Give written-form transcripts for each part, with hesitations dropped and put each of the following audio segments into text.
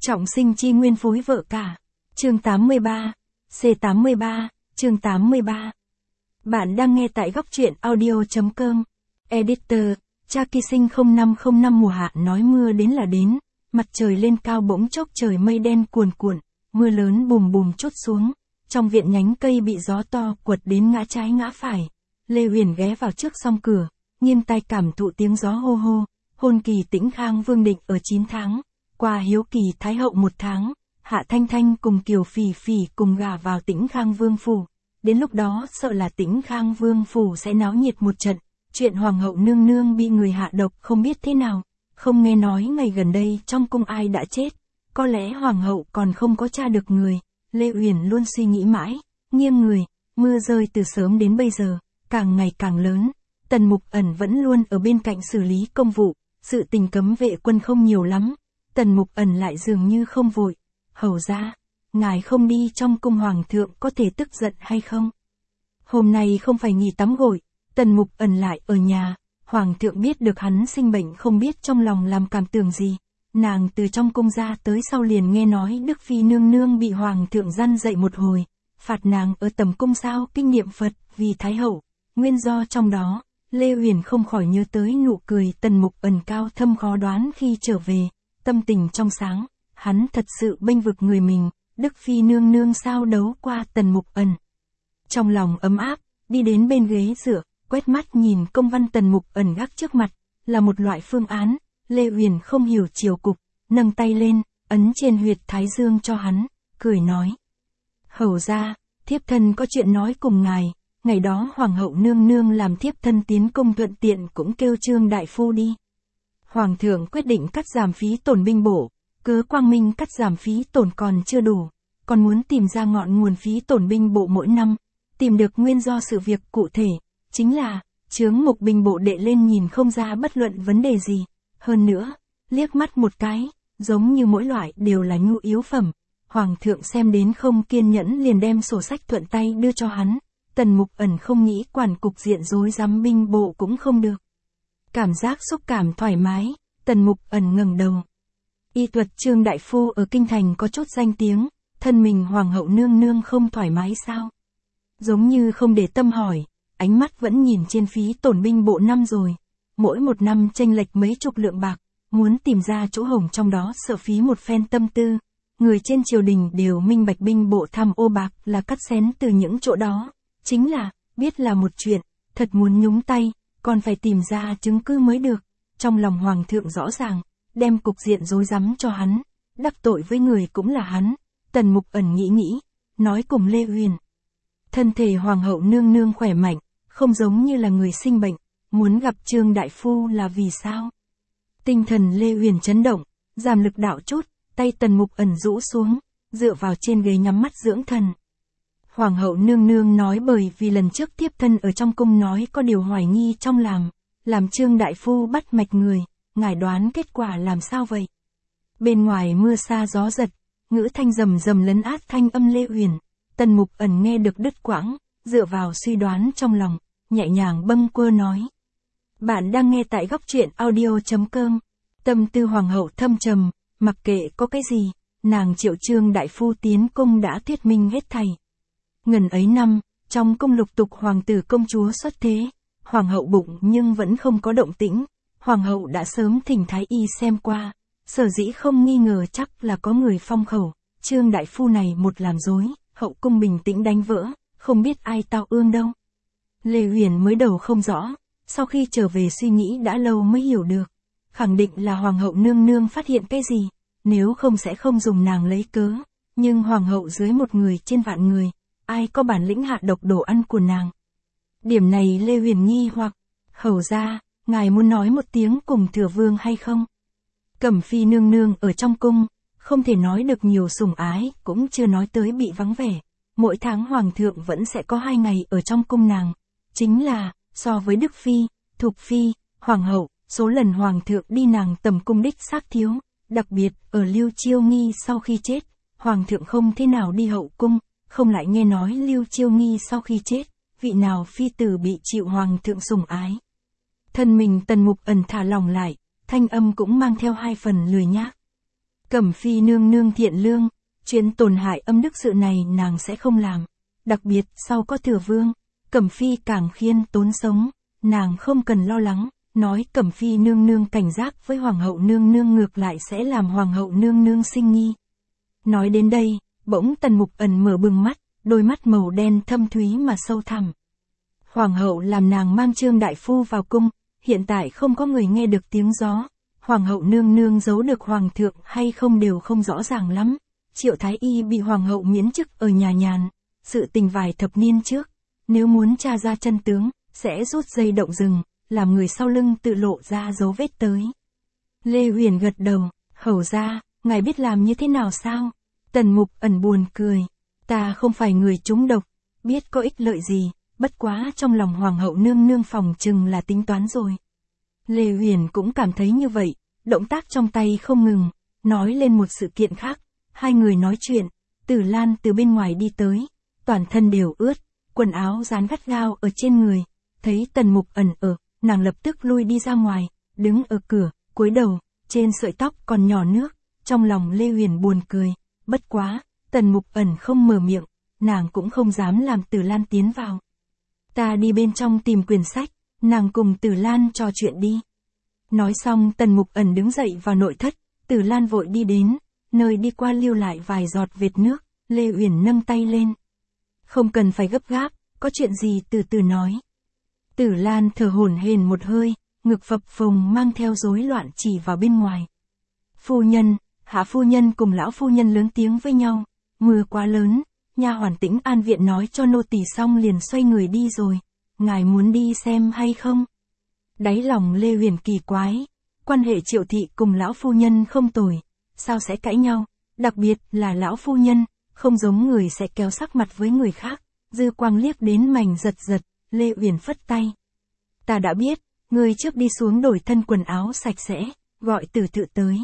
Trọng sinh chi nguyên phối vợ cả. Chương 83. C83, chương 83. Bạn đang nghe tại góc truyện audio.com. Editor, cha kỳ sinh 0505 mùa hạ nói mưa đến là đến, mặt trời lên cao bỗng chốc trời mây đen cuồn cuộn, mưa lớn bùm bùm trút xuống, trong viện nhánh cây bị gió to quật đến ngã trái ngã phải. Lê Huyền ghé vào trước song cửa, nghiêng tai cảm thụ tiếng gió hô hô, hôn kỳ Tĩnh Khang Vương định ở 9 tháng, qua hiếu kỳ Thái hậu 1 tháng, Hạ Thanh Thanh cùng Kiều Phỉ Phỉ cùng gả vào Tĩnh Khang Vương phủ. Đến lúc đó sợ là Tĩnh Khang Vương phủ sẽ náo nhiệt một trận, chuyện hoàng hậu nương nương bị người hạ độc không biết thế nào, không nghe nói ngày gần đây trong cung ai đã chết, có lẽ hoàng hậu còn không có tra được người. Lê Uyển luôn suy nghĩ mãi, nghiêng người, mưa rơi từ sớm đến bây giờ, càng ngày càng lớn. Tần Mục Ẩn vẫn luôn ở bên cạnh xử lý công vụ, sự tình cấm vệ quân không nhiều lắm. Tần Mục Ẩn lại dường như không vội. Hầu ra, ngài không đi trong cung hoàng thượng có thể tức giận hay không? Hôm nay không phải nghỉ tắm gội, Tần Mục Ẩn lại ở nhà, hoàng thượng biết được hắn sinh bệnh không biết trong lòng làm cảm tưởng gì. Nàng từ trong cung ra tới sau liền nghe nói Đức Phi nương nương bị hoàng thượng răn dậy một hồi, phạt nàng ở tầm cung sao kinh niệm Phật vì Thái hậu. Nguyên do trong đó, Lê Huyền không khỏi nhớ tới nụ cười Tần Mục Ẩn cao thâm khó đoán khi trở về, tâm tình trong sáng, hắn thật sự bênh vực người mình, Đức Phi nương nương sao đấu qua Tần Mục Ẩn. Trong lòng ấm áp, đi đến bên ghế dựa, quét mắt nhìn công văn Tần Mục Ẩn gác trước mặt, là một loại phương án. Lê Huyền không hiểu chiều cục, nâng tay lên, ấn trên huyệt thái dương cho hắn, cười nói. Hầu ra, thiếp thân có chuyện nói cùng ngài, ngày đó hoàng hậu nương nương làm thiếp thân tiến công thuận tiện cũng kêu Trương đại phu đi. Hoàng thượng quyết định cắt giảm phí tổn binh bộ, cớ quang minh cắt giảm phí tổn còn chưa đủ, còn muốn tìm ra ngọn nguồn phí tổn binh bộ mỗi năm, tìm được nguyên do sự việc cụ thể, chính là, chướng mục binh bộ đệ lên nhìn không ra bất luận vấn đề gì. Hơn nữa, liếc mắt một cái, giống như mỗi loại đều là nhu yếu phẩm. Hoàng thượng xem đến không kiên nhẫn liền đem sổ sách thuận tay đưa cho hắn. Tần Mục Ẩn không nghĩ quản cục diện rối rắm binh bộ cũng không được. Cảm giác xúc cảm thoải mái, Tần Mục Ẩn ngẩng đầu. Y thuật Trương đại phu ở kinh thành có chút danh tiếng, thân mình hoàng hậu nương nương không thoải mái sao? Giống như không để tâm hỏi, ánh mắt vẫn nhìn trên phí tổn binh bộ năm rồi. Mỗi một năm chênh lệch mấy chục lượng bạc, muốn tìm ra chỗ hổng trong đó sợ phí một phen tâm tư. Người trên triều đình đều minh bạch binh bộ tham ô bạc là cắt xén từ những chỗ đó. Chính là, biết là một chuyện, thật muốn nhúng tay, còn phải tìm ra chứng cứ mới được. Trong lòng hoàng thượng rõ ràng, đem cục diện rối rắm cho hắn, đắc tội với người cũng là hắn. Tần Mục Ẩn nghĩ, nói cùng Lê Huyền. Thân thể hoàng hậu nương nương khỏe mạnh, không giống như là người sinh bệnh. Muốn gặp Trương đại phu là vì sao? Tinh thần Lê Huyền chấn động, giảm lực đạo chút, tay Tần Mục Ẩn rũ xuống, dựa vào trên ghế nhắm mắt dưỡng thần. Hoàng hậu nương nương nói bởi vì lần trước thiếp thân ở trong cung nói có điều hoài nghi trong làm Trương đại phu bắt mạch người, ngài đoán kết quả làm sao vậy? Bên ngoài mưa sa gió giật, ngữ thanh rầm rầm lấn át thanh âm Lê Huyền. Tần Mục Ẩn nghe được đứt quãng, dựa vào suy đoán trong lòng, nhẹ nhàng bâng quơ nói. Bạn đang nghe tại góc truyện audio.com. Tâm tư hoàng hậu thâm trầm, mặc kệ có cái gì, nàng triệu Trương đại phu tiến cung đã thuyết minh hết thảy. Ngần ấy năm, trong cung lục tục hoàng tử công chúa xuất thế, hoàng hậu bụng nhưng vẫn không có động tĩnh. Hoàng hậu đã sớm thỉnh thái y xem qua, sở dĩ không nghi ngờ chắc là có người phong khẩu. Trương đại phu này một làm dối, hậu cung bình tĩnh đánh vỡ, không biết ai tao ương đâu. Lê Huyền mới đầu không rõ. Sau khi trở về suy nghĩ đã lâu mới hiểu được, khẳng định là hoàng hậu nương nương phát hiện cái gì, nếu không sẽ không dùng nàng lấy cớ, nhưng hoàng hậu dưới một người trên vạn người, ai có bản lĩnh hạ độc đồ ăn của nàng. Điểm này Lê Huyền nghi hoặc, hầu ra, ngài muốn nói một tiếng cùng thừa vương hay không? Cẩm Phi nương nương ở trong cung, không thể nói được nhiều sủng ái, cũng chưa nói tới bị vắng vẻ, mỗi tháng hoàng thượng vẫn sẽ có 2 ngày ở trong cung nàng, chính là so với Đức Phi, Thục Phi, Hoàng hậu, số lần Hoàng thượng đi nàng tầm cung đích xác thiếu, đặc biệt ở Lưu Chiêu Nghi sau khi chết, Hoàng thượng không thế nào đi hậu cung, không lại nghe nói Lưu Chiêu Nghi sau khi chết, vị nào phi tử bị chịu Hoàng thượng sủng ái. Thân mình Tần Mục Ẩn thả lỏng lại, thanh âm cũng mang theo 2 phần lười nhác. Cẩm Phi nương nương thiện lương, chuyện tổn hại âm đức sự này nàng sẽ không làm. Đặc biệt sau có Thừa Vương, Cẩm Phi càng khiên tốn sống, nàng không cần lo lắng, nói Cẩm Phi nương nương cảnh giác với Hoàng hậu nương nương ngược lại sẽ làm Hoàng hậu nương nương sinh nghi. Nói đến đây, bỗng Tần Mục Ẩn mở bừng mắt, đôi mắt màu đen thâm thúy mà sâu thẳm. Hoàng hậu làm nàng mang Trương đại phu vào cung, hiện tại không có người nghe được tiếng gió. Hoàng hậu nương nương giấu được hoàng thượng hay không đều không rõ ràng lắm. Triệu Thái Y bị hoàng hậu miễn chức ở nhà nhàn, sự tình vài thập niên trước. Nếu muốn tra ra chân tướng, sẽ rút dây động rừng, làm người sau lưng tự lộ ra dấu vết tới. Lê Huyền gật đầu, hầu ra, ngài biết làm như thế nào sao? Tần Mục Ẩn buồn cười. Ta không phải người trúng độc, biết có ích lợi gì, bất quá trong lòng hoàng hậu nương nương phòng chừng là tính toán rồi. Lê Huyền cũng cảm thấy như vậy, động tác trong tay không ngừng, nói lên một sự kiện khác. Hai người nói chuyện, Tử Lan từ bên ngoài đi tới, toàn thân đều ướt, quần áo dán gắt gao ở trên người, thấy Tần Mục Ẩn ở, nàng lập tức lui đi ra ngoài, đứng ở cửa, cúi đầu, trên sợi tóc còn nhỏ nước, trong lòng Lê Huyền buồn cười, bất quá, Tần Mục Ẩn không mở miệng, nàng cũng không dám làm Tử Lan tiến vào. Ta đi bên trong tìm quyển sách, nàng cùng Tử Lan trò chuyện đi. Nói xong Tần Mục Ẩn đứng dậy vào nội thất, Tử Lan vội đi đến, nơi đi qua lưu lại vài giọt vệt nước, Lê Uyển nâng tay lên. Không cần phải gấp gáp, có chuyện gì từ từ nói. Tử Lan thở hổn hển một hơi, ngực phập phồng mang theo rối loạn chỉ vào bên ngoài. Phu nhân, Hạ phu nhân cùng lão phu nhân lớn tiếng với nhau, mưa quá lớn, nha hoàn Tĩnh An viện nói cho nô tỳ xong liền xoay người đi rồi, ngài muốn đi xem hay không? Đáy lòng Lê Huyền kỳ quái, quan hệ Triệu thị cùng lão phu nhân không tồi, sao sẽ cãi nhau, đặc biệt là lão phu nhân, không giống người sẽ kéo sắc mặt với người khác. Dư quang liếc đến mảnh giật giật, Lê Uyển phất tay. Ta đã biết, người trước đi xuống đổi thân quần áo sạch sẽ, gọi Tử Tự tới.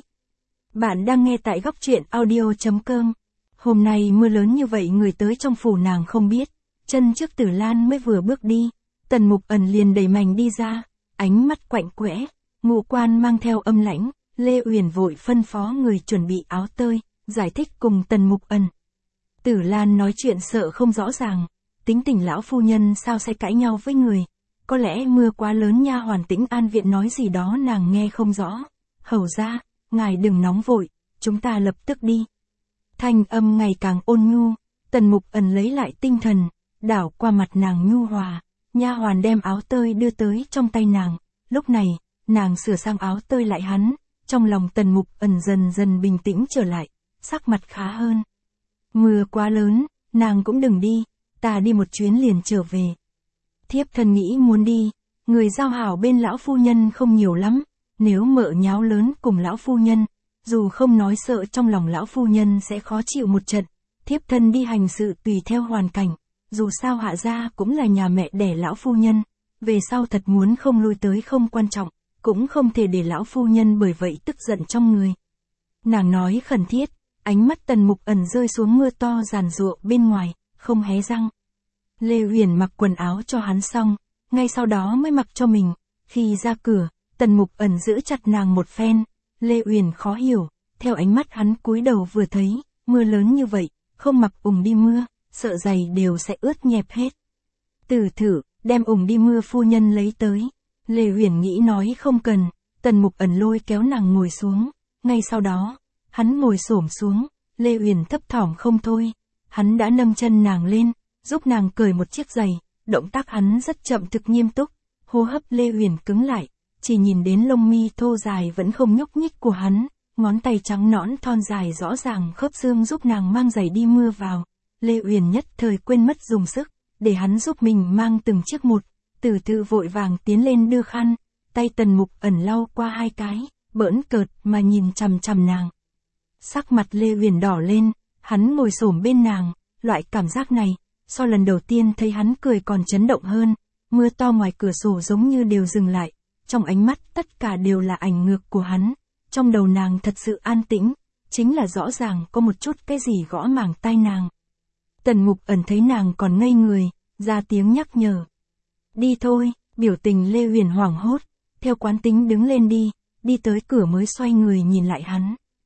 Bạn đang nghe tại góc truyện audio.com. Hôm nay mưa lớn như vậy người tới trong phủ nàng không biết, chân trước Tử Lan mới vừa bước đi, Tần Mục Ẩn liền đẩy mảnh đi ra, ánh mắt quạnh quẽ, ngũ quan mang theo âm lãnh, Lê Uyển vội phân phó người chuẩn bị áo tơi, giải thích cùng Tần Mục Ẩn. Tử Lan nói chuyện sợ không rõ ràng, tính tình lão phu nhân sao sẽ cãi nhau với người, có lẽ mưa quá lớn nha hoàn Tĩnh An viện nói gì đó nàng nghe không rõ. Hầu ra, ngài đừng nóng vội, chúng ta lập tức đi. Thanh âm ngày càng ôn nhu, Tần Mục Ẩn lấy lại tinh thần, đảo qua mặt nàng nhu hòa, nha hoàn đem áo tơi đưa tới trong tay nàng, lúc này, nàng sửa sang áo tơi lại hắn, trong lòng Tần Mục Ẩn dần dần bình tĩnh trở lại, sắc mặt khá hơn. Mưa quá lớn, nàng cũng đừng đi, ta đi một chuyến liền trở về. Thiếp thân nghĩ muốn đi, người giao hảo bên lão phu nhân không nhiều lắm, nếu mợ nháo lớn cùng lão phu nhân, dù không nói sợ trong lòng lão phu nhân sẽ khó chịu một trận, thiếp thân đi hành sự tùy theo hoàn cảnh, dù sao Hạ gia cũng là nhà mẹ đẻ lão phu nhân, về sau thật muốn không lui tới không quan trọng, cũng không thể để lão phu nhân bởi vậy tức giận trong người. Nàng nói khẩn thiết, ánh mắt Tần Mục Ẩn rơi xuống mưa to giàn giụa bên ngoài, không hé răng. Lê Huyền mặc quần áo cho hắn xong, ngay sau đó mới mặc cho mình, khi ra cửa, Tần Mục Ẩn giữ chặt nàng một phen, Lê Huyền khó hiểu, theo ánh mắt hắn cúi đầu vừa thấy, mưa lớn như vậy, không mặc ủng đi mưa, sợ giày đều sẽ ướt nhẹp hết. Tử Thử, đem ủng đi mưa phu nhân lấy tới. Lê Huyền nghĩ nói không cần, Tần Mục Ẩn lôi kéo nàng ngồi xuống, ngay sau đó, hắn ngồi xổm xuống, Lê Huyền thấp thỏm không thôi, hắn đã nâng chân nàng lên, giúp nàng cởi một chiếc giày, động tác hắn rất chậm thực nghiêm túc, hô hấp Lê Huyền cứng lại, chỉ nhìn đến lông mi thô dài vẫn không nhúc nhích của hắn, ngón tay trắng nõn thon dài rõ ràng khớp xương giúp nàng mang giày đi mưa vào. Lê Uyển nhất thời quên mất dùng sức, để hắn giúp mình mang từng chiếc một, Tử Tự vội vàng tiến lên đưa khăn, tay Tần Mục Ẩn lau qua hai cái, bỡn cợt mà nhìn chằm chằm nàng. Sắc mặt Lê Uyển đỏ lên, hắn ngồi xổm bên nàng, loại cảm giác này, so lần đầu tiên thấy hắn cười còn chấn động hơn, mưa to ngoài cửa sổ giống như đều dừng lại, trong ánh mắt tất cả đều là ảnh ngược của hắn, trong đầu nàng thật sự an tĩnh, chính là rõ ràng có một chút cái gì gõ màng tai nàng. Tần Mục Ẩn thấy nàng còn ngây người, ra tiếng nhắc nhở. Đi thôi, biểu tình Lê Huyền hoảng hốt, theo quán tính đứng lên đi tới cửa mới xoay người nhìn lại hắn.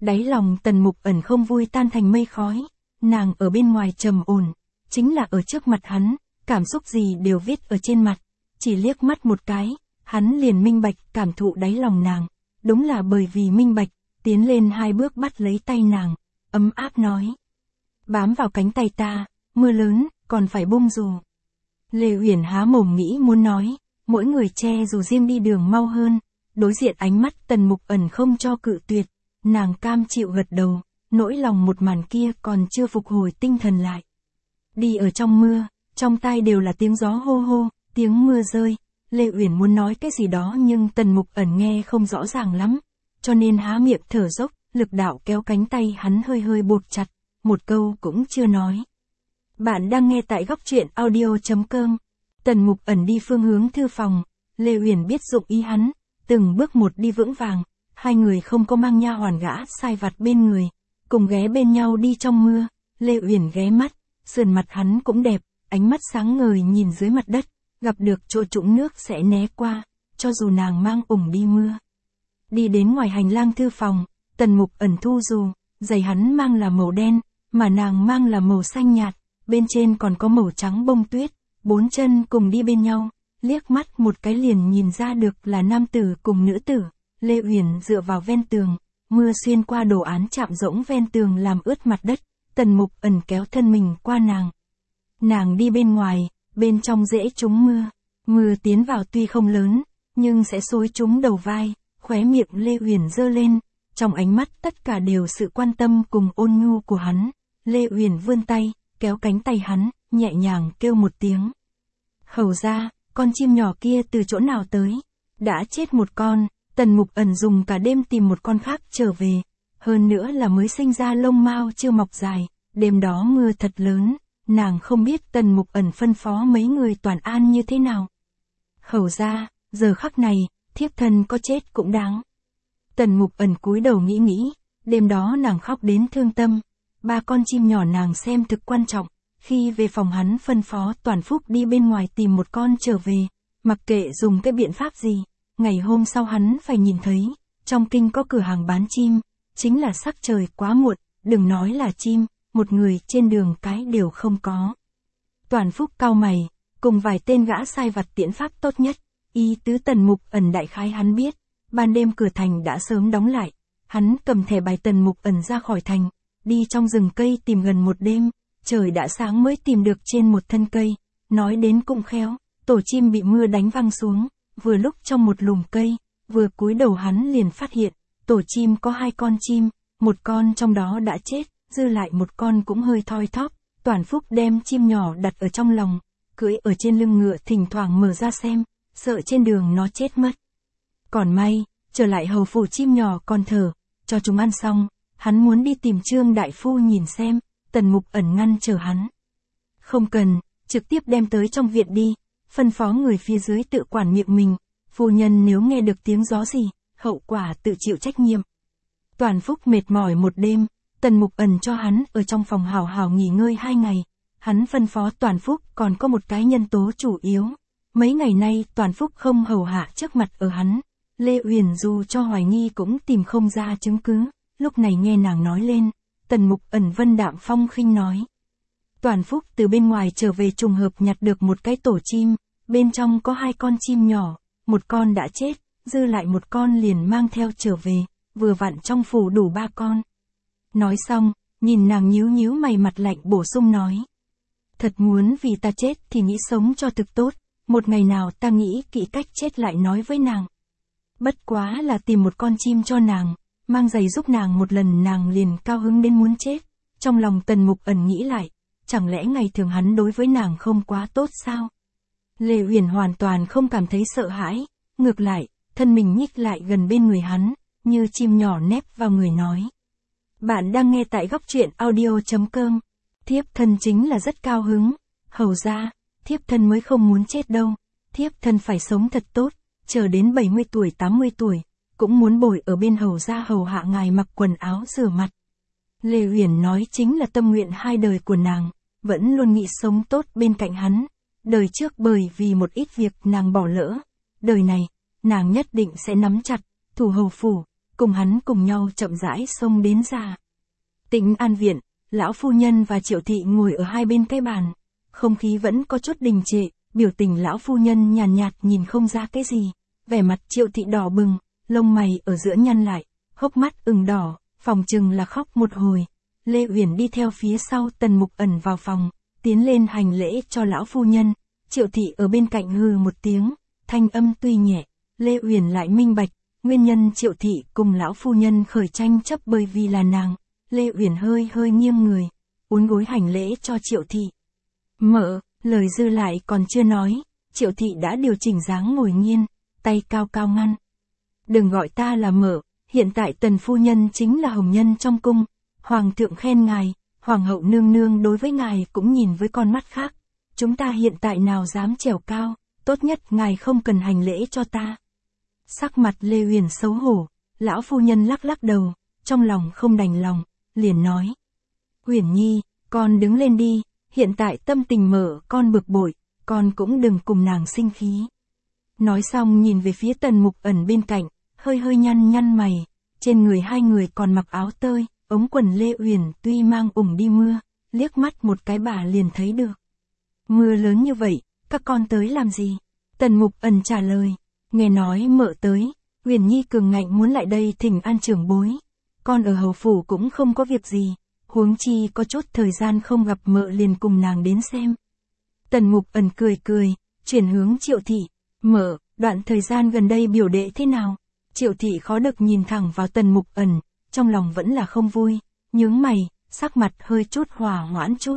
Đáy lòng Tần Mục Ẩn không vui tan thành mây khói, nàng ở bên ngoài trầm ổn, chính là ở trước mặt hắn, cảm xúc gì đều viết ở trên mặt, chỉ liếc mắt một cái, hắn liền minh bạch cảm thụ đáy lòng nàng, đúng là bởi vì minh bạch, tiến lên 2 bước bắt lấy tay nàng, ấm áp nói. Bám vào cánh tay ta, mưa lớn, còn phải bung dù. Lê Uyển há mồm nghĩ muốn nói, mỗi người che dù riêng đi đường mau hơn, đối diện ánh mắt Tần Mục Ẩn không cho cự tuyệt, nàng cam chịu gật đầu, nỗi lòng một màn kia còn chưa phục hồi tinh thần lại. Đi ở trong mưa, trong tai đều là tiếng gió hô hô, tiếng mưa rơi, Lê Uyển muốn nói cái gì đó nhưng Tần Mục Ẩn nghe không rõ ràng lắm, cho nên há miệng thở dốc, lực đạo kéo cánh tay hắn hơi hơi buộc chặt, một câu cũng chưa nói. Bạn đang nghe tại góc truyện audio.com. Tần Mục Ẩn đi phương hướng thư phòng, Lê Uyển biết dụng ý hắn, từng bước một đi vững vàng, hai người không có mang nha hoàn gã sai vặt bên người, cùng ghé bên nhau đi trong mưa, Lê Uyển ghé mắt, sườn mặt hắn cũng đẹp, ánh mắt sáng ngời nhìn dưới mặt đất, gặp được chỗ trũng nước sẽ né qua, cho dù nàng mang ủng đi mưa. Đi đến ngoài hành lang thư phòng, Tần Mục Ẩn thu dù, giày hắn mang là màu đen, mà nàng mang là màu xanh nhạt, bên trên còn có màu trắng bông tuyết, 4 chân cùng đi bên nhau, liếc mắt một cái liền nhìn ra được là nam tử cùng nữ tử. Lê Uyển dựa vào ven tường, mưa xuyên qua đồ án chạm rỗng ven tường làm ướt mặt đất, Tần Mục Ẩn kéo thân mình qua nàng. Nàng đi bên ngoài, bên trong dễ trúng mưa, mưa tiến vào tuy không lớn, nhưng sẽ xối trúng đầu vai, khóe miệng Lê Uyển giơ lên, trong ánh mắt tất cả đều sự quan tâm cùng ôn nhu của hắn. Lê Uyển vươn tay, kéo cánh tay hắn, nhẹ nhàng kêu một tiếng. Hầu ra, con chim nhỏ kia từ chỗ nào tới? Đã chết một con, Tần Mục Ẩn dùng cả đêm tìm một con khác trở về, hơn nữa là mới sinh ra lông mao chưa mọc dài, đêm đó mưa thật lớn, nàng không biết Tần Mục Ẩn phân phó mấy người toàn an như thế nào. Hầu ra, giờ khắc này, thiếp thân có chết cũng đáng. Tần Mục Ẩn cúi đầu nghĩ nghĩ, đêm đó nàng khóc đến thương tâm, 3 con chim nhỏ nàng xem thực quan trọng, khi về phòng hắn phân phó Toàn Phúc đi bên ngoài tìm một con trở về, mặc kệ dùng cái biện pháp gì, ngày hôm sau hắn phải nhìn thấy, trong kinh có cửa hàng bán chim, chính là sắc trời quá muộn, đừng nói là chim, một người trên đường cái đều không có. Toàn Phúc cau mày, cùng vài tên gã sai vặt tiễn pháp tốt nhất, ý tứ Tần Mục Ẩn đại khái hắn biết, ban đêm cửa thành đã sớm đóng lại, hắn cầm thẻ bài Tần Mục Ẩn ra khỏi thành, đi trong rừng cây tìm gần một đêm, trời đã sáng mới tìm được trên một thân cây, nói đến cũng khéo, tổ chim bị mưa đánh văng xuống, vừa lúc trong một lùm cây, vừa cúi đầu hắn liền phát hiện, tổ chim có 2 con chim, một con trong đó đã chết, dư lại một con cũng hơi thoi thóp, Toàn Phúc đem chim nhỏ đặt ở trong lòng, cưỡi ở trên lưng ngựa thỉnh thoảng mở ra xem, sợ trên đường nó chết mất. Còn may, trở lại hầu phủ chim nhỏ còn thở, cho chúng ăn xong, hắn muốn đi tìm Trương đại phu nhìn xem, Tần Mục Ẩn ngăn chờ hắn. Không cần, trực tiếp đem tới trong viện đi, phân phó người phía dưới tự quản miệng mình, phu nhân nếu nghe được tiếng gió gì, hậu quả tự chịu trách nhiệm. Toàn Phúc mệt mỏi một đêm, Tần Mục Ẩn cho hắn ở trong phòng hào hào nghỉ ngơi 2 ngày, hắn phân phó Toàn Phúc còn có một cái nhân tố chủ yếu. Mấy ngày nay Toàn Phúc không hầu hạ trước mặt ở hắn, Lê Uyển dù cho hoài nghi cũng tìm không ra chứng cứ, lúc này nghe nàng nói lên, Tần Mục Ẩn vân đạm phong khinh nói. Toàn Phúc từ bên ngoài trở về trùng hợp nhặt được một cái tổ chim, bên trong có 2 con chim nhỏ, một con đã chết, dư lại một con liền mang theo trở về, vừa vặn trong phủ đủ 3 con. Nói xong, nhìn nàng nhíu nhíu mày mặt lạnh bổ sung nói. Thật muốn vì ta chết thì nghĩ sống cho thực tốt, một ngày nào ta nghĩ kỹ cách chết lại nói với nàng. Bất quá là tìm một con chim cho nàng, mang giày giúp nàng một lần nàng liền cao hứng đến muốn chết. Trong lòng Tần Mục Ẩn nghĩ lại, chẳng lẽ ngày thường hắn đối với nàng không quá tốt sao? Lê Uyển hoàn toàn không cảm thấy sợ hãi, ngược lại, thân mình nhích lại gần bên người hắn, như chim nhỏ nép vào người nói. Bạn đang nghe tại góc truyện audio.com. Thiếp thân chính là rất cao hứng, hầu ra, thiếp thân mới không muốn chết đâu, thiếp thân phải sống thật tốt, chờ đến 70 tuổi 80 tuổi, cũng muốn bồi ở bên hầu ra hầu hạ ngài mặc quần áo rửa mặt. Lê Uyển nói chính là tâm nguyện 2 đời của nàng, vẫn luôn nghĩ sống tốt bên cạnh hắn, đời trước bởi vì một ít việc nàng bỏ lỡ, đời này, nàng nhất định sẽ nắm chặt, thủ hầu phủ, cùng hắn cùng nhau chậm rãi xông đến ra. Tĩnh An viện, lão phu nhân và Triệu thị ngồi ở hai bên cái bàn, không khí vẫn có chút đình trệ, biểu tình lão phu nhân nhàn nhạt nhìn không ra cái gì, vẻ mặt Triệu thị đỏ bừng, lông mày ở giữa nhăn lại, hốc mắt ửng đỏ, phòng chừng là khóc một hồi. Lê Uyển đi theo phía sau Tần Mục Ẩn vào phòng, tiến lên hành lễ cho lão phu nhân. Triệu thị ở bên cạnh hừ một tiếng, thanh âm tuy nhẹ, Lê Uyển lại minh bạch, nguyên nhân Triệu thị cùng lão phu nhân khởi tranh chấp bởi vì là nàng. Lê Uyển hơi hơi nghiêng người, uốn gối hành lễ cho Triệu thị. Mợ, lời dư lại còn chưa nói, Triệu thị đã điều chỉnh dáng ngồi nghiêng, tay cao cao ngăn. Đừng gọi ta là mợ, hiện tại Tần phu nhân chính là hồng nhân trong cung, hoàng thượng khen ngài, hoàng hậu nương nương đối với ngài cũng nhìn với con mắt khác. Chúng ta hiện tại nào dám trèo cao, tốt nhất ngài không cần hành lễ cho ta. Sắc mặt Lê Uyển xấu hổ, lão phu nhân lắc lắc đầu, trong lòng không đành lòng, liền nói. Uyển Nhi, con đứng lên đi, hiện tại tâm tình mợ con bực bội, con cũng đừng cùng nàng sinh khí. Nói xong nhìn về phía Tần Mục Ẩn bên cạnh, hơi hơi nhăn mày, trên người hai người còn mặc áo tơi, ống quần Lê Uyển tuy mang ủng đi mưa, liếc mắt một cái bà liền thấy được. Mưa lớn như vậy, các con tới làm gì? Tần Mục Ẩn trả lời, nghe nói mợ tới, Uyển Nhi cường ngạnh muốn lại đây thỉnh an trưởng bối. Con ở hầu phủ cũng không có việc gì, huống chi có chút thời gian không gặp mợ liền cùng nàng đến xem. Tần Mục Ẩn cười, chuyển hướng Triệu thị, mợ, đoạn thời gian gần đây biểu đệ thế nào? Triệu thị khó được nhìn thẳng vào Tần Mục Ẩn, trong lòng vẫn là không vui, nhướng mày, sắc mặt hơi chút hòa hoãn chút.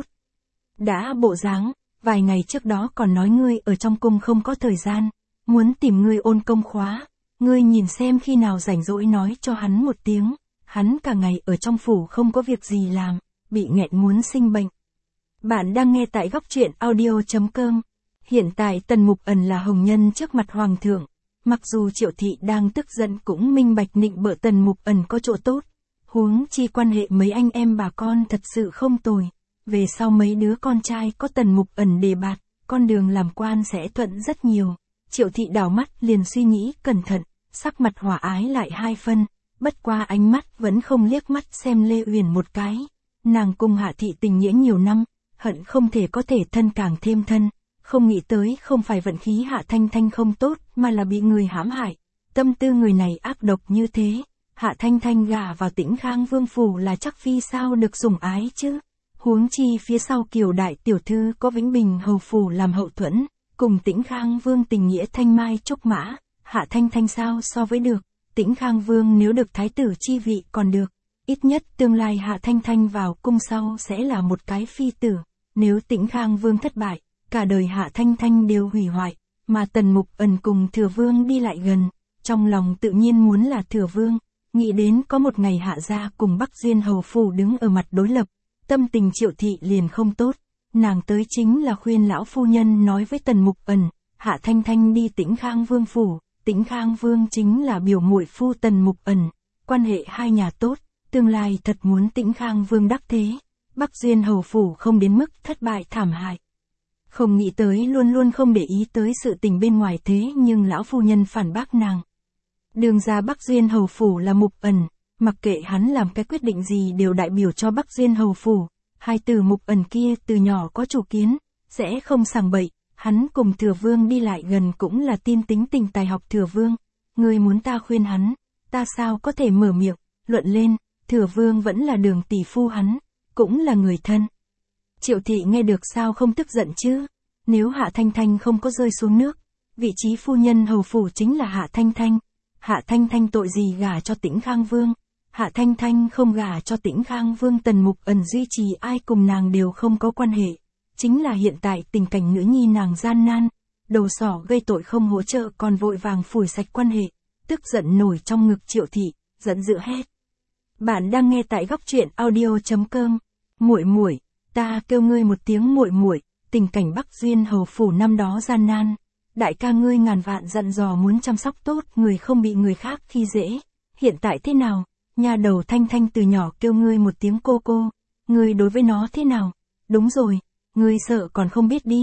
Đã bộ dáng, vài ngày trước đó còn nói ngươi ở trong cung không có thời gian, muốn tìm ngươi ôn công khóa, ngươi nhìn xem khi nào rảnh rỗi nói cho hắn một tiếng, hắn cả ngày ở trong phủ không có việc gì làm, bị nghẹn muốn sinh bệnh. Bạn đang nghe tại góc truyện audio.com. Hiện tại Tần Mục Ẩn là hồng nhân trước mặt hoàng thượng, mặc dù Triệu thị đang tức giận cũng minh bạch nịnh bợ Tần Mục Ẩn có chỗ tốt, huống chi quan hệ mấy anh em bà con thật sự không tồi, về sau mấy đứa con trai có Tần Mục Ẩn đề bạt, con đường làm quan sẽ thuận rất nhiều. Triệu thị đảo mắt liền suy nghĩ cẩn thận, sắc mặt hòa ái lại hai phân, bất qua ánh mắt vẫn không liếc mắt xem Lê Uyển một cái. Nàng cùng Hạ thị tình nghĩa nhiều năm, hận không thể có thể thân càng thêm thân, không nghĩ tới không phải vận khí Hạ Thanh Thanh không tốt mà là bị người hãm hại. Tâm tư người này ác độc như thế, Hạ Thanh Thanh gả vào Tĩnh Khang Vương phủ là chắc phi sao được sủng ái chứ. Huống chi phía sau Kiều đại tiểu thư có Vĩnh Bình hầu phủ làm hậu thuẫn, cùng Tĩnh Khang Vương tình nghĩa thanh mai trúc mã, Hạ Thanh Thanh sao so với được. Tĩnh Khang Vương nếu được thái tử chi vị còn được, ít nhất tương lai Hạ Thanh Thanh vào cung sau sẽ là một cái phi tử, nếu Tĩnh Khang Vương thất bại, cả đời Hạ Thanh Thanh đều hủy hoại, mà Tần Mục Ẩn cùng Thừa Vương đi lại gần, trong lòng tự nhiên muốn là Thừa Vương, nghĩ đến có một ngày Hạ gia cùng Bắc Duyên hầu phủ đứng ở mặt đối lập, tâm tình Triệu thị liền không tốt, nàng tới chính là khuyên lão phu nhân nói với Tần Mục Ẩn, Hạ Thanh Thanh đi Tĩnh Khang Vương phủ. Tĩnh Khang Vương chính là biểu muội phu Tần Mục Ẩn, quan hệ hai nhà tốt, tương lai thật muốn Tĩnh Khang Vương đắc thế, Bắc Duyên hầu phủ không đến mức thất bại thảm hại. Không nghĩ tới luôn luôn không để ý tới sự tình bên ngoài thế nhưng lão phu nhân phản bác nàng. Đường ra Bắc Duyên hầu phủ là Mục Ẩn, mặc kệ hắn làm cái quyết định gì đều đại biểu cho Bắc Duyên hầu phủ, hai từ Mục Ẩn kia từ nhỏ có chủ kiến, sẽ không sàng bậy. Hắn cùng Thừa Vương đi lại gần cũng là tin tính tình tài học Thừa Vương. Ngươi muốn ta khuyên hắn, ta sao có thể mở miệng, luận lên, Thừa Vương vẫn là Đường tỷ phu hắn, cũng là người thân. Triệu thị nghe được sao không tức giận chứ, nếu Hạ Thanh Thanh không có rơi xuống nước, vị trí phu nhân hầu phủ chính là Hạ Thanh Thanh. Hạ Thanh Thanh tội gì gả cho Tĩnh Khang Vương, Hạ Thanh Thanh không gả cho Tĩnh Khang Vương Tần Mục Ẩn duy trì ai cùng nàng đều không có quan hệ. Chính là hiện tại tình cảnh nữ nhi nàng gian nan, đầu sỏ gây tội không hỗ trợ còn vội vàng phủi sạch quan hệ, tức giận nổi trong ngực Triệu thị, giận dữ hét. Bạn đang nghe tại góc truyện audio.com. Muội muội, ta kêu ngươi một tiếng muội muội, tình cảnh Bắc Duyên hầu phủ năm đó gian nan, đại ca ngươi ngàn vạn dặn dò muốn chăm sóc tốt người không bị người khác khi dễ, hiện tại thế nào? Nhà đầu Thanh Thanh từ nhỏ kêu ngươi một tiếng cô cô, ngươi đối với nó thế nào? Đúng rồi. Ngươi sợ còn không biết đi,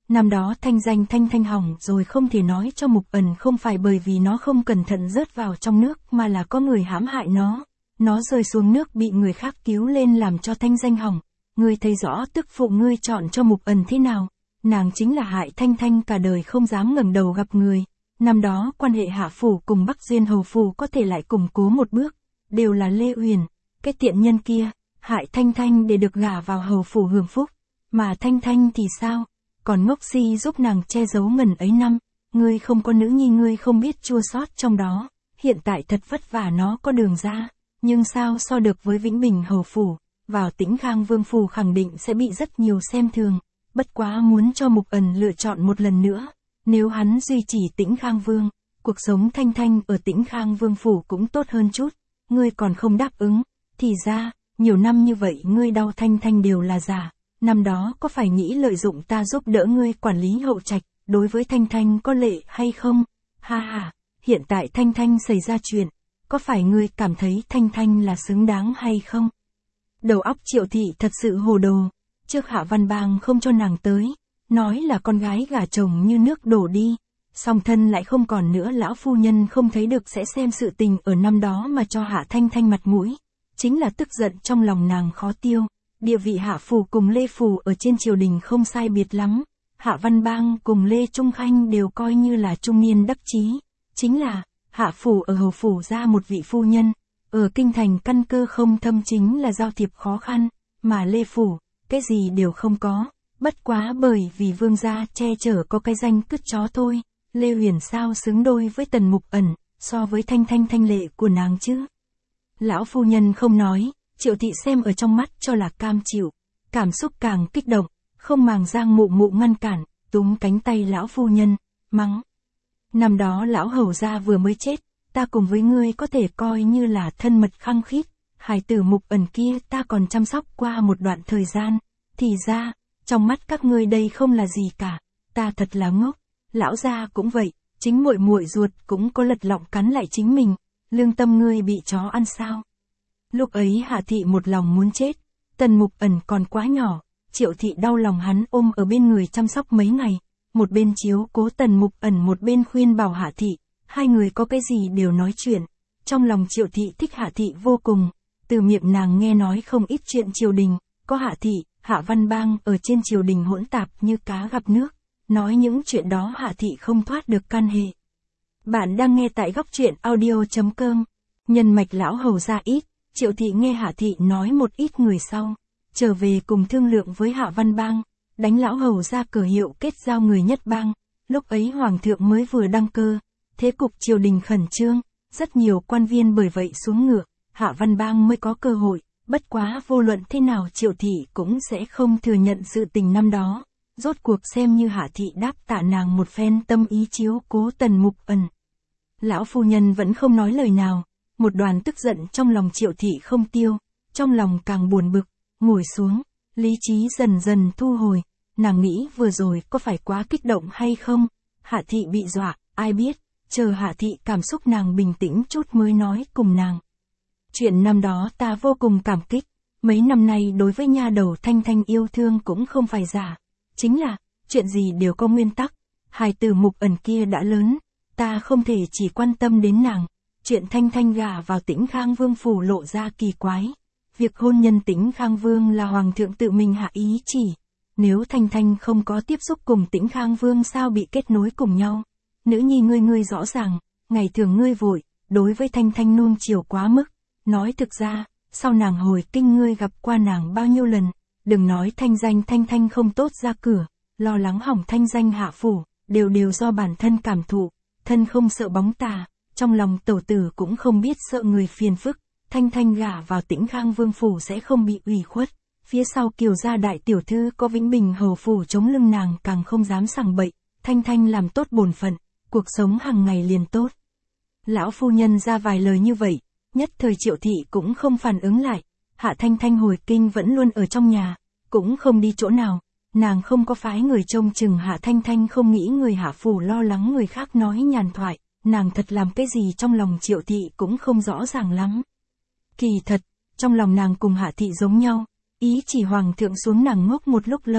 Năm đó thanh danh Thanh Thanh hỏng rồi không thể nói cho Mục Ẩn không phải bởi vì nó không cẩn thận rớt vào trong nước mà là có người hãm hại nó. Nó rơi xuống nước bị người khác cứu lên làm cho thanh danh hỏng. Ngươi thấy rõ tức phụ ngươi chọn cho Mục Ẩn thế nào. Nàng chính là hại Thanh Thanh cả đời không dám ngẩng đầu gặp người. Năm đó quan hệ Hạ Phủ cùng Bắc Duyên Hầu Phủ có thể lại củng cố một bước. Đều là Lê Uyển, cái tiện nhân kia, hại Thanh Thanh để được gả vào Hầu Phủ hưởng phúc. Mà Thanh Thanh thì sao? Còn ngốc si giúp nàng che giấu ngần ấy năm. Ngươi không có nữ nhi ngươi không biết chua xót trong đó. Hiện tại thật vất vả nó có đường ra. Nhưng sao so được với Vĩnh Bình Hầu Phủ. Vào Tĩnh Khang Vương Phủ khẳng định sẽ bị rất nhiều xem thường. Bất quá muốn cho Mục Ẩn lựa chọn một lần nữa. Nếu hắn duy trì Tĩnh Khang Vương, cuộc sống Thanh Thanh ở Tĩnh Khang Vương Phủ cũng tốt hơn chút. Ngươi còn không đáp ứng. Thì ra, nhiều năm như vậy ngươi đau Thanh Thanh đều là giả. Năm đó có phải nghĩ lợi dụng ta giúp đỡ ngươi quản lý hậu trạch, đối với Thanh Thanh có lệ hay không? Ha ha, hiện tại Thanh Thanh xảy ra chuyện, có phải ngươi cảm thấy Thanh Thanh là xứng đáng hay không? Đầu óc Triệu Thị thật sự hồ đồ, trước Hạ Văn Bang không cho nàng tới, nói là con gái gả chồng như nước đổ đi, song thân lại không còn nữa lão phu nhân không thấy được sẽ xem sự tình ở năm đó mà cho Hạ Thanh Thanh mặt mũi, chính là tức giận trong lòng nàng khó tiêu. Địa vị Hạ Phủ cùng Lê Phủ ở trên triều đình không sai biệt lắm, Hạ Văn Bang cùng Lê Trung Khanh đều coi như là trung niên đắc chí, chính là, Hạ Phủ ở Hầu Phủ ra một vị phu nhân, ở kinh thành căn cơ không thâm chính là giao thiệp khó khăn, mà Lê Phủ, cái gì đều không có, bất quá bởi vì vương gia che chở có cái danh cứt chó thôi, Lê Uyển sao xứng đôi với Tần Mục Ẩn, so với Thanh Thanh thanh lệ của nàng chứ. Lão phu nhân không nói. Triệu Thị xem ở trong mắt cho là cam chịu, cảm xúc càng kích động, không màng Giang Mụ Mụ ngăn cản, túm cánh tay lão phu nhân, mắng. Năm đó lão hầu gia vừa mới chết, ta cùng với ngươi có thể coi như là thân mật khăng khít, hài tử Mục Ẩn kia ta còn chăm sóc qua một đoạn thời gian, thì ra, trong mắt các ngươi đây không là gì cả, ta thật là ngốc, lão gia cũng vậy, chính muội muội ruột cũng có lật lọng cắn lại chính mình, lương tâm ngươi bị chó ăn sao? Lúc ấy Hạ Thị một lòng muốn chết, Tần Mục Ẩn còn quá nhỏ, Triệu Thị đau lòng hắn ôm ở bên người chăm sóc mấy ngày, một bên chiếu cố Tần Mục Ẩn một bên khuyên bảo Hạ Thị, hai người có cái gì đều nói chuyện, trong lòng Triệu Thị thích Hạ Thị vô cùng, từ miệng nàng nghe nói không ít chuyện triều đình, có Hạ Thị, Hạ Văn Bang ở trên triều đình hỗn tạp như cá gặp nước, nói những chuyện đó Hạ Thị không thoát được can hệ. Bạn đang nghe tại Góc Truyện Audio.com, nhân mạch lão hầu gia ít. Triệu Thị nghe Hạ Thị nói một ít người sau, trở về cùng thương lượng với Hạ Văn Bang, đánh lão hầu ra cờ hiệu kết giao người nhất bang, lúc ấy Hoàng thượng mới vừa đăng cơ, thế cục triều đình khẩn trương, rất nhiều quan viên bởi vậy xuống ngựa, Hạ Văn Bang mới có cơ hội, bất quá vô luận thế nào Triệu Thị cũng sẽ không thừa nhận sự tình năm đó, rốt cuộc xem như Hạ Thị đáp tạ nàng một phen tâm ý chiếu cố Tần Mục Ẩn. Lão phu nhân vẫn không nói lời nào. Một đoàn tức giận trong lòng Triệu Thị không tiêu, trong lòng càng buồn bực, ngồi xuống, lý trí dần dần thu hồi, nàng nghĩ vừa rồi có phải quá kích động hay không, Hạ Thị bị dọa, ai biết, chờ Hạ Thị cảm xúc nàng bình tĩnh chút mới nói cùng nàng. Chuyện năm đó ta vô cùng cảm kích, mấy năm nay đối với nha đầu Thanh Thanh yêu thương cũng không phải giả, chính là, chuyện gì đều có nguyên tắc, hài tử Mục Ẩn kia đã lớn, ta không thể chỉ quan tâm đến nàng. Chuyện Thanh Thanh gả vào Tĩnh Khang Vương Phủ lộ ra kỳ quái. Việc hôn nhân Tĩnh Khang Vương là Hoàng thượng tự mình hạ ý chỉ. Nếu Thanh Thanh không có tiếp xúc cùng Tĩnh Khang Vương sao bị kết nối cùng nhau? Nữ nhi ngươi rõ ràng, ngày thường ngươi vội, đối với Thanh Thanh nuông chiều quá mức. Nói thực ra, sau nàng hồi kinh ngươi gặp qua nàng bao nhiêu lần, đừng nói thanh danh Thanh Thanh không tốt ra cửa, lo lắng hỏng thanh danh Hạ Phủ, đều do bản thân cảm thụ, thân không sợ bóng tà. Trong lòng tẩu tử cũng không biết sợ người phiền phức, Thanh Thanh gả vào Tĩnh Khang Vương Phủ sẽ không bị ủy khuất, phía sau Kiều gia đại tiểu thư có Vĩnh Bình Hầu Phủ chống lưng nàng càng không dám sằng bậy, Thanh Thanh làm tốt bổn phận, cuộc sống hàng ngày liền tốt. Lão phu nhân ra vài lời như vậy, nhất thời Triệu Thị cũng không phản ứng lại, Hạ Thanh Thanh hồi kinh vẫn luôn ở trong nhà, cũng không đi chỗ nào, nàng không có phái người trông chừng Hạ Thanh Thanh không nghĩ người Hạ Phủ lo lắng người khác nói nhàn thoại. Nàng thật làm cái gì trong lòng Triệu Thị cũng không rõ ràng lắm. Kỳ thật, trong lòng nàng cùng Hạ Thị giống nhau, ý chỉ Hoàng thượng xuống nàng ngốc một lúc lâu,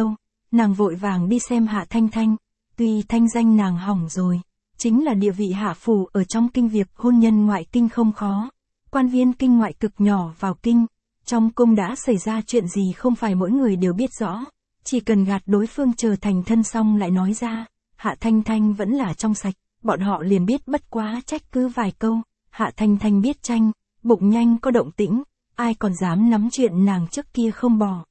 nàng vội vàng đi xem Hạ Thanh Thanh, tuy thanh danh nàng hỏng rồi, chính là địa vị hạ phủ ở trong kinh, việc hôn nhân ngoại kinh không khó, quan viên kinh ngoại cực nhỏ vào kinh, trong cung đã xảy ra chuyện gì không phải mỗi người đều biết rõ, chỉ cần gạt đối phương chờ thành thân xong lại nói ra, Hạ Thanh Thanh vẫn là trong sạch, bọn họ liền biết, bất quá trách cứ vài câu, Hạ Thanh Thanh biết tranh, bụng nhanh có động tĩnh, ai còn dám nắm chuyện nàng trước kia không bỏ.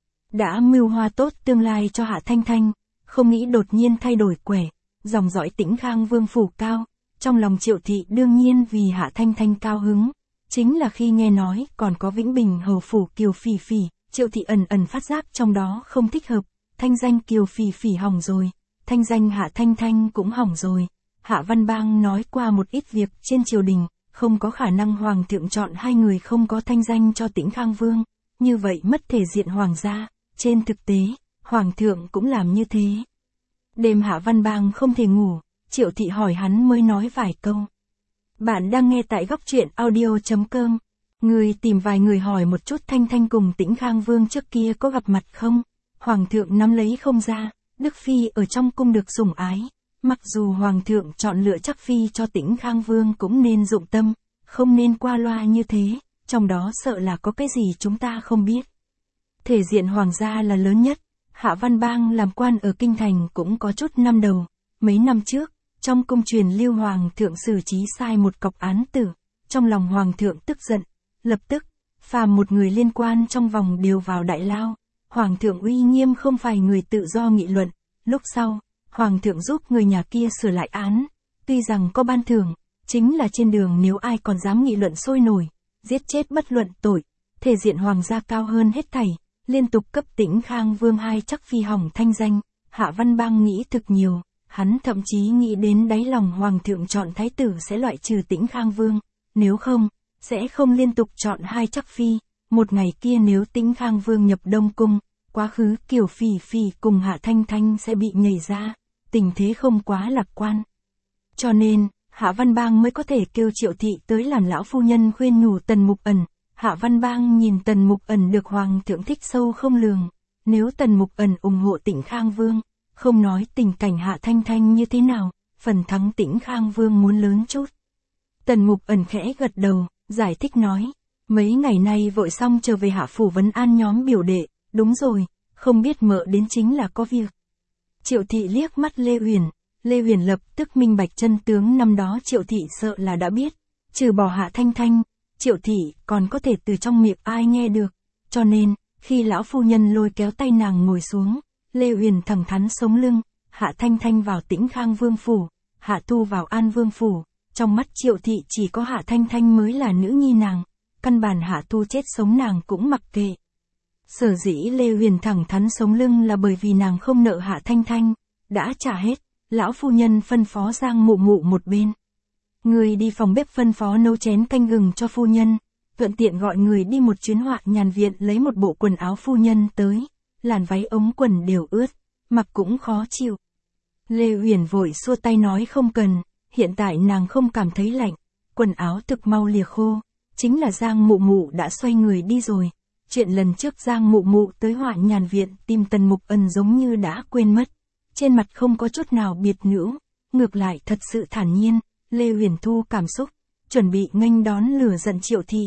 Đã mưu hoa tốt tương lai cho Hạ Thanh Thanh, không nghĩ đột nhiên thay đổi quẻ, dòng dõi Tĩnh Khang Vương phủ cao, trong lòng Triệu thị đương nhiên vì Hạ Thanh Thanh cao hứng, chính là khi nghe nói còn có Vĩnh Bình hầu phủ Kiều Phỉ Phỉ, Triệu thị ẩn ẩn phát giác trong đó không thích hợp, thanh danh Kiều Phỉ Phỉ hỏng rồi, thanh danh Hạ Thanh Thanh cũng hỏng rồi. Hạ Văn Bang nói qua một ít việc trên triều đình, không có khả năng hoàng thượng chọn hai người không có thanh danh cho Tĩnh Khang Vương, như vậy mất thể diện hoàng gia, trên thực tế, hoàng thượng cũng làm như thế. Đêm Hạ Văn Bang không thể ngủ, Triệu thị hỏi hắn mới nói vài câu. Bạn đang nghe tại góc truyện audio.com. Người tìm vài người hỏi một chút Thanh Thanh cùng Tĩnh Khang Vương trước kia có gặp mặt không? Hoàng thượng nắm lấy không ra, Đức Phi ở trong cung được sủng ái. Mặc dù Hoàng thượng chọn lựa chắc Phi cho Tĩnh Khang Vương cũng nên dụng tâm, không nên qua loa như thế, trong đó sợ là có cái gì chúng ta không biết. Thể diện Hoàng gia là lớn nhất, Hạ Văn Bang làm quan ở Kinh Thành cũng có chút năm đầu, mấy năm trước, trong cung truyền lưu Hoàng thượng xử trí sai một cọc án tử, trong lòng Hoàng thượng tức giận, lập tức, phàm một người liên quan trong vòng đều vào đại lao, Hoàng thượng uy nghiêm không phải người tự do nghị luận, lúc sau, Hoàng thượng giúp người nhà kia sửa lại án, tuy rằng có ban thưởng, chính là trên đường nếu ai còn dám nghị luận sôi nổi, giết chết bất luận tội, thể diện Hoàng gia cao hơn hết thảy, liên tục cấp Tĩnh Khang Vương hai chắc Phi hỏng thanh danh, Hạ Văn Bang nghĩ thực nhiều, hắn thậm chí nghĩ đến đáy lòng Hoàng thượng chọn thái tử sẽ loại trừ Tĩnh Khang Vương, nếu không, sẽ không liên tục chọn hai chắc Phi, một ngày kia nếu Tĩnh Khang Vương nhập Đông Cung, quá khứ Kiều Phỉ Phỉ cùng Hạ Thanh Thanh sẽ bị nhảy ra, tình thế không quá lạc quan. Cho nên, Hạ Văn Bang mới có thể kêu Triệu thị tới làm lão phu nhân khuyên nhủ Tần Mục Ẩn. Hạ Văn Bang nhìn Tần Mục Ẩn được Hoàng thượng thích sâu không lường, nếu Tần Mục Ẩn ủng hộ Tĩnh Khang Vương, không nói tình cảnh Hạ Thanh Thanh như thế nào, phần thắng Tĩnh Khang Vương muốn lớn chút. Tần Mục Ẩn khẽ gật đầu, giải thích nói, mấy ngày nay vội xong trở về Hạ phủ vấn an nhóm biểu đệ, đúng rồi, không biết mợ đến chính là có việc. Triệu thị liếc mắt Lê Huyền lập tức minh bạch chân tướng năm đó Triệu thị sợ là đã biết, trừ bỏ Hạ Thanh Thanh, Triệu thị còn có thể từ trong miệng ai nghe được, cho nên, khi lão phu nhân lôi kéo tay nàng ngồi xuống, Lê Huyền thẳng thắn sống lưng, Hạ Thanh Thanh vào Tĩnh Khang Vương phủ, Hạ Thu vào An Vương phủ, trong mắt Triệu thị chỉ có Hạ Thanh Thanh mới là nữ nhi nàng, căn bản Hạ Thu chết sống nàng cũng mặc kệ. Sở dĩ Lê Huyền thẳng thắn sống lưng là bởi vì nàng không nợ Hạ Thanh Thanh, đã trả hết, lão phu nhân phân phó Giang Mụ Mụ một bên. Người đi phòng bếp phân phó nấu chén canh gừng cho phu nhân, thuận tiện gọi người đi một chuyến Họa Nhàn viện lấy một bộ quần áo phu nhân tới, làn váy ống quần đều ướt, mặc cũng khó chịu. Lê Huyền vội xua tay nói không cần, hiện tại nàng không cảm thấy lạnh, quần áo thực mau lìa khô, chính là Giang Mụ Mụ đã xoay người đi rồi. Chuyện lần trước Giang Mụ Mụ tới Họa Nhàn viện tìm Tần Mục Ẩn giống như đã quên mất, trên mặt không có chút nào biệt nữ, ngược lại thật sự thản nhiên. Lê Huyền thu cảm xúc, chuẩn bị nghênh đón lửa giận Triệu thị.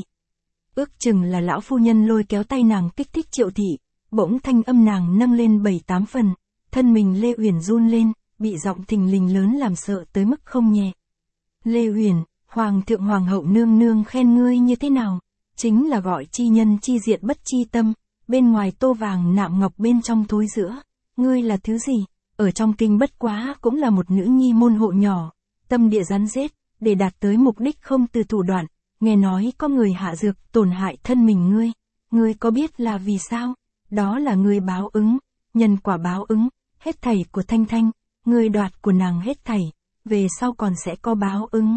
Ước chừng là lão phu nhân lôi kéo tay nàng kích thích Triệu thị, bỗng thanh âm nàng nâng lên 7-8 phần, thân mình Lê Huyền run lên, bị giọng thình lình lớn làm sợ tới mức không nhẹ. Lê Huyền, Hoàng thượng Hoàng hậu nương nương khen ngươi như thế nào? Chính là gọi chi nhân chi diện bất chi tâm, bên ngoài tô vàng nạm ngọc bên trong thối giữa, ngươi là thứ gì? Ở trong kinh bất quá cũng là một nữ nhi môn hộ nhỏ. Tâm địa rắn rết, để đạt tới mục đích không từ thủ đoạn, nghe nói có người hạ dược tổn hại thân mình ngươi có biết là vì sao? Đó là ngươi báo ứng, nhân quả báo ứng, hết thảy của Thanh Thanh, ngươi đoạt của nàng hết thảy, về sau còn sẽ có báo ứng.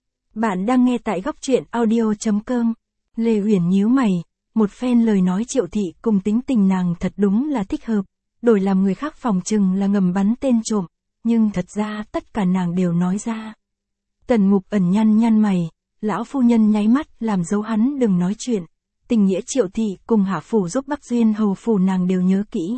Bạn đang nghe tại góc truyện audio.com. Lê Huyền nhíu mày, một phen lời nói Triệu thị cùng tính tình nàng thật đúng là thích hợp, đổi làm người khác phòng chừng là ngầm bắn tên trộm. Nhưng thật ra tất cả nàng đều nói ra. Tần Mục Ẩn nhăn mày, lão phu nhân nháy mắt làm dấu hắn đừng nói chuyện. Tình nghĩa Triệu thị cùng Hạ phủ giúp Bắc Duyên hầu phủ nàng đều nhớ kỹ.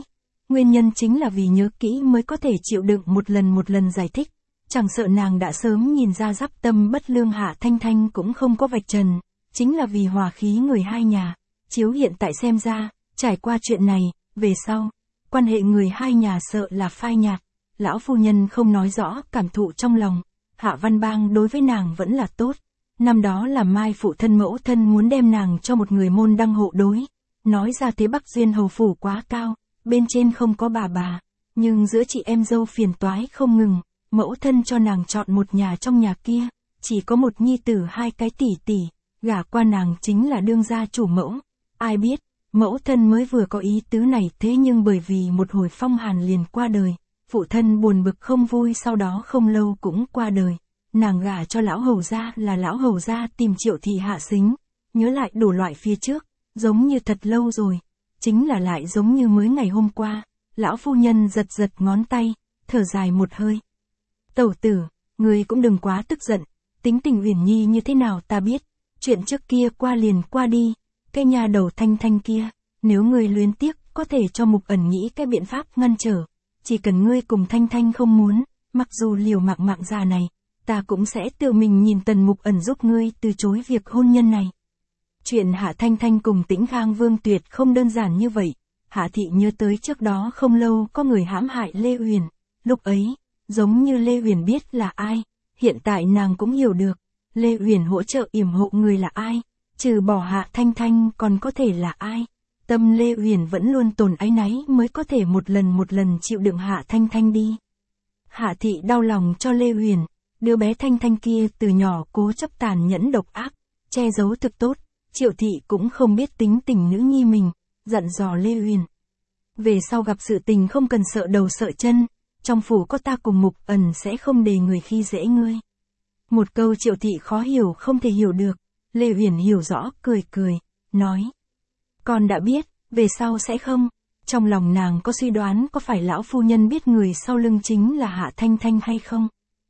Nguyên nhân chính là vì nhớ kỹ mới có thể chịu đựng một lần giải thích. Chẳng sợ nàng đã sớm nhìn ra dắp tâm bất lương Hạ Thanh Thanh cũng không có vạch trần, chính là vì hòa khí người hai nhà. Chiếu hiện tại xem ra, trải qua chuyện này, về sau, quan hệ người hai nhà sợ là phai nhạt. Lão phu nhân không nói rõ cảm thụ trong lòng, Hạ Văn Bang đối với nàng vẫn là tốt. Năm đó là Mai phụ thân mẫu thân muốn đem nàng cho một người môn đăng hộ đối. Nói ra thế Bắc Duyên hầu phủ quá cao, bên trên không có bà. Nhưng giữa chị em dâu phiền toái không ngừng, mẫu thân cho nàng chọn một nhà trong nhà kia, chỉ có một nhi tử hai cái tỷ, gả qua nàng chính là đương gia chủ mẫu. Ai biết, mẫu thân mới vừa có ý tứ này thế nhưng bởi vì một hồi phong hàn liền qua đời, phụ thân buồn bực không vui sau đó không lâu cũng qua đời. Nàng gả cho lão hầu gia là lão hầu gia tìm Triệu thị hạ xính, nhớ lại đủ loại phía trước, giống như thật lâu rồi, chính là lại giống như mới ngày hôm qua. Lão phu nhân giật ngón tay, thở dài một hơi. Tẩu tử, người cũng đừng quá tức giận, tính tình Uyển Nhi như thế nào ta biết, chuyện trước kia qua liền qua đi, cái nhà đầu Thanh Thanh kia, nếu người luyến tiếc có thể cho Mục Ẩn nghĩ cái biện pháp ngăn trở, chỉ cần ngươi cùng Thanh Thanh không muốn, mặc dù liều mạng già này, ta cũng sẽ tự mình nhìn Tần Mục Ẩn giúp ngươi từ chối việc hôn nhân này. Chuyện Hạ Thanh Thanh cùng Tĩnh Khang Vương tuyệt không đơn giản như vậy. Hạ thị nhớ tới trước đó không lâu có người hãm hại Lê Uyển, lúc ấy, giống như Lê Uyển biết là ai, hiện tại nàng cũng hiểu được, Lê Uyển hỗ trợ yểm hộ người là ai, trừ bỏ Hạ Thanh Thanh còn có thể là ai. Tâm Lê Uyển vẫn luôn tồn áy náy mới có thể một lần chịu đựng Hạ Thanh Thanh đi. Hạ thị đau lòng cho Lê Uyển, đứa bé Thanh Thanh kia từ nhỏ cố chấp tàn nhẫn độc ác, che giấu thực tốt, Triệu thị cũng không biết tính tình nữ nhi mình, dặn dò Lê Uyển. Về sau gặp sự tình không cần sợ đầu sợ chân, trong phủ có ta cùng Mục Ẩn sẽ không để người khi dễ ngươi. Một câu Triệu thị khó hiểu không thể hiểu được, Lê Uyển hiểu rõ cười, nói. Con đã biết, về sau sẽ không. Trong lòng nàng có suy đoán có phải lão phu nhân biết người sau lưng chính là Hạ Thanh Thanh hay không.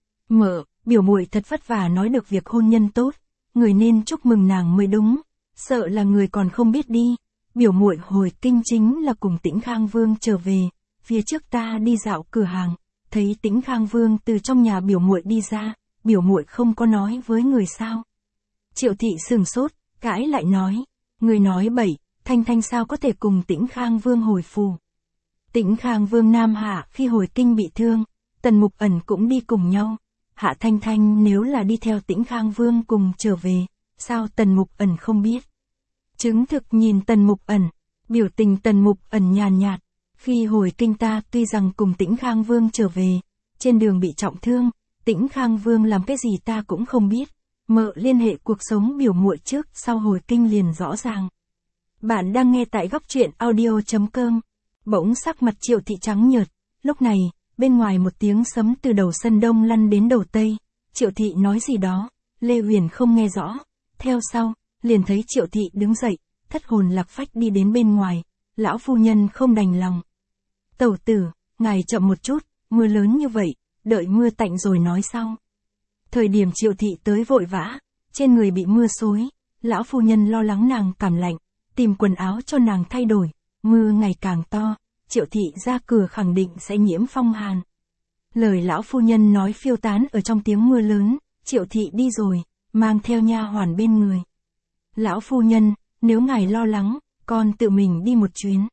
Mợ, biểu muội thật vất vả nói được việc hôn nhân tốt, người nên chúc mừng nàng mới đúng, sợ là người còn không biết đi. Biểu muội hồi kinh chính là cùng Tĩnh Khang Vương trở về, phía trước ta đi dạo cửa hàng, thấy Tĩnh Khang Vương từ trong nhà biểu muội đi ra, biểu muội không có nói với người sao. Triệu thị sừng sốt, cãi lại nói, người nói bậy, Thanh Thanh sao có thể cùng Tĩnh Khang Vương hồi phủ. Tĩnh Khang Vương Nam Hạ khi hồi kinh bị thương, Tần Mục Ẩn cũng đi cùng nhau. Hạ Thanh Thanh nếu là đi theo Tĩnh Khang Vương cùng trở về, sao Tần Mục Ẩn không biết. Chứng thực nhìn Tần Mục Ẩn, biểu tình Tần Mục Ẩn nhàn nhạt, khi hồi kinh ta tuy rằng cùng Tĩnh Khang Vương trở về, trên đường bị trọng thương, Tĩnh Khang Vương làm cái gì ta cũng không biết, mợ liên hệ cuộc sống biểu muội trước sau hồi kinh liền rõ ràng. Bạn đang nghe tại góc truyện audio.com. Bỗng sắc mặt Triệu thị trắng nhợt, lúc này, bên ngoài một tiếng sấm từ đầu sân đông lăn đến đầu tây, Triệu thị nói gì đó, Lê Uyển không nghe rõ, theo sau, liền thấy Triệu thị đứng dậy, thất hồn lạc phách đi đến bên ngoài, lão phu nhân không đành lòng. Tẩu tử, ngài chậm một chút, mưa lớn như vậy, đợi mưa tạnh rồi nói sau. Thời điểm Triệu thị tới vội vã, trên người bị mưa xối, lão phu nhân lo lắng nàng cảm lạnh, tìm quần áo cho nàng thay đổi, mưa ngày càng to, Triệu thị ra cửa khẳng định sẽ nhiễm phong hàn. Lời lão phu nhân nói phiêu tán ở trong tiếng mưa lớn, Triệu thị đi rồi, mang theo nha hoàn bên người. Lão phu nhân, nếu ngài lo lắng, con tự mình đi một chuyến.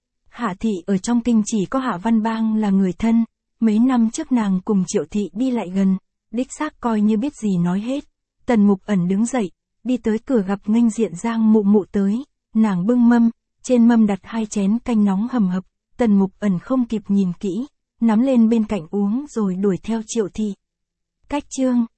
Hạ thị ở trong kinh chỉ có Hạ Văn Bang là người thân, mấy năm trước nàng cùng Triệu thị đi lại gần, đích xác coi như biết gì nói hết. Tần Mục Ẩn đứng dậy, đi tới cửa gặp nghênh diện Giang mụ mụ tới, nàng bưng mâm, trên mâm đặt 2 chén canh nóng hầm hập, Tần Mục Ẩn không kịp nhìn kỹ, nắm lên bên cạnh uống rồi đuổi theo Triệu thị. Cách chương